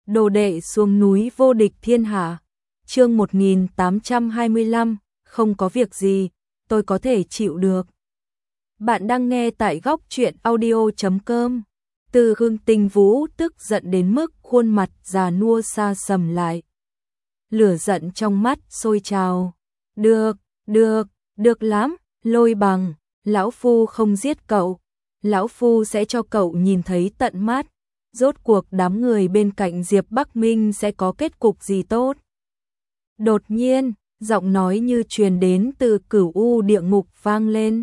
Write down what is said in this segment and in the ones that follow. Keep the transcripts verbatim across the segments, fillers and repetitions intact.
Đồ đệ xuống núi vô địch thiên hạ. Chương một nghìn tám trăm hai mươi lăm, không có việc gì, tôi có thể chịu được. Bạn đang nghe tại góc truyện audio chấm com. Từ Hương Tinh Vũ tức giận đến mức khuôn mặt già nua xa sầm lại. Lửa giận trong mắt sôi trào. Được, được, được lắm, Lôi Bằng, lão phu không giết cậu. Lão phu sẽ cho cậu nhìn thấy tận mắt. Rốt cuộc đám người bên cạnh Diệp Bắc Minh sẽ có kết cục gì tốt. Đột nhiên, giọng nói như truyền đến từ Cửu U địa ngục vang lên.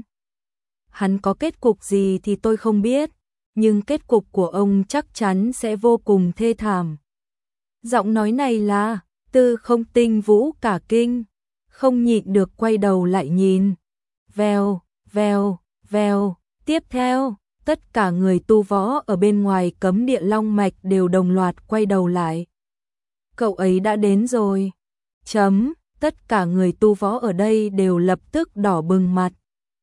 Hắn có kết cục gì thì tôi không biết, nhưng kết cục của ông chắc chắn sẽ vô cùng thê thảm. Giọng nói này là Tư Không Tinh Vũ cả kinh, không nhịn được quay đầu lại nhìn. Vèo, vèo, vèo, tiếp theo, tất cả người tu võ ở bên ngoài cấm địa Long Mạch đều đồng loạt quay đầu lại. Cậu ấy đã đến rồi. Chấm, tất cả người tu võ ở đây đều lập tức đỏ bừng mặt.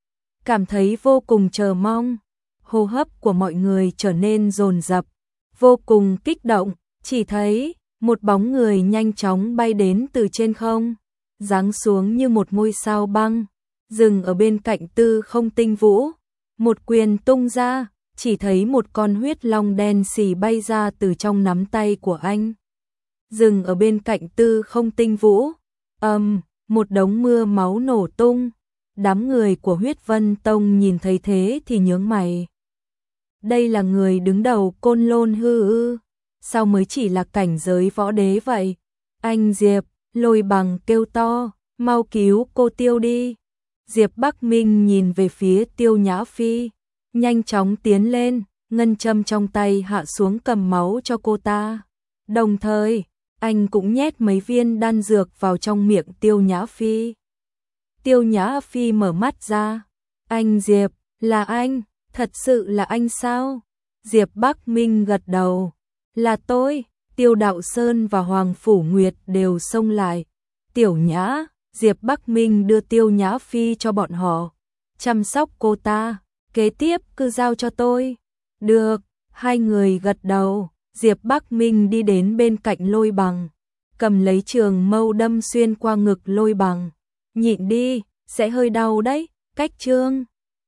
Cảm thấy vô cùng chờ mong, hô hấp của mọi người trở nên dồn dập, vô cùng kích động, chỉ thấy một bóng người nhanh chóng bay đến từ trên không, giáng xuống như một ngôi sao băng, dừng ở bên cạnh Tư Không Tinh Vũ. Một quyền tung ra, chỉ thấy một con huyết long đen xì bay ra từ trong nắm tay của anh. Dừng ở bên cạnh Tư Không Tinh Vũ, ầm, um, một đống mưa máu nổ tung. Đám người của Huyết Vân Tông nhìn thấy thế thì nhướng mày. Đây là người đứng đầu Côn Lôn hư ư? Sao mới chỉ là cảnh giới võ đế vậy? Anh Diệp, Lôi Bằng kêu to, mau cứu cô Tiêu đi. Diệp Bắc Minh nhìn về phía Tiêu Nhã Phi, nhanh chóng tiến lên, ngân châm trong tay hạ xuống cầm máu cho cô ta. Đồng thời, anh cũng nhét mấy viên đan dược vào trong miệng Tiêu Nhã Phi. Tiêu Nhã Phi mở mắt ra. Anh Diệp, là anh, thật sự là anh sao? Diệp Bắc Minh gật đầu. Là tôi. Tiêu Đạo Sơn và Hoàng Phủ Nguyệt đều xông lại. Tiểu Nhã, Diệp Bắc Minh đưa Tiêu Nhã Phi cho bọn họ. Chăm sóc cô ta, kế tiếp cứ giao cho tôi. Được, hai người gật đầu. Diệp Bắc Minh đi đến bên cạnh Lôi Bằng, cầm lấy trường mâu đâm xuyên qua ngực Lôi Bằng. Nhịn đi, sẽ hơi đau đấy, cách chương.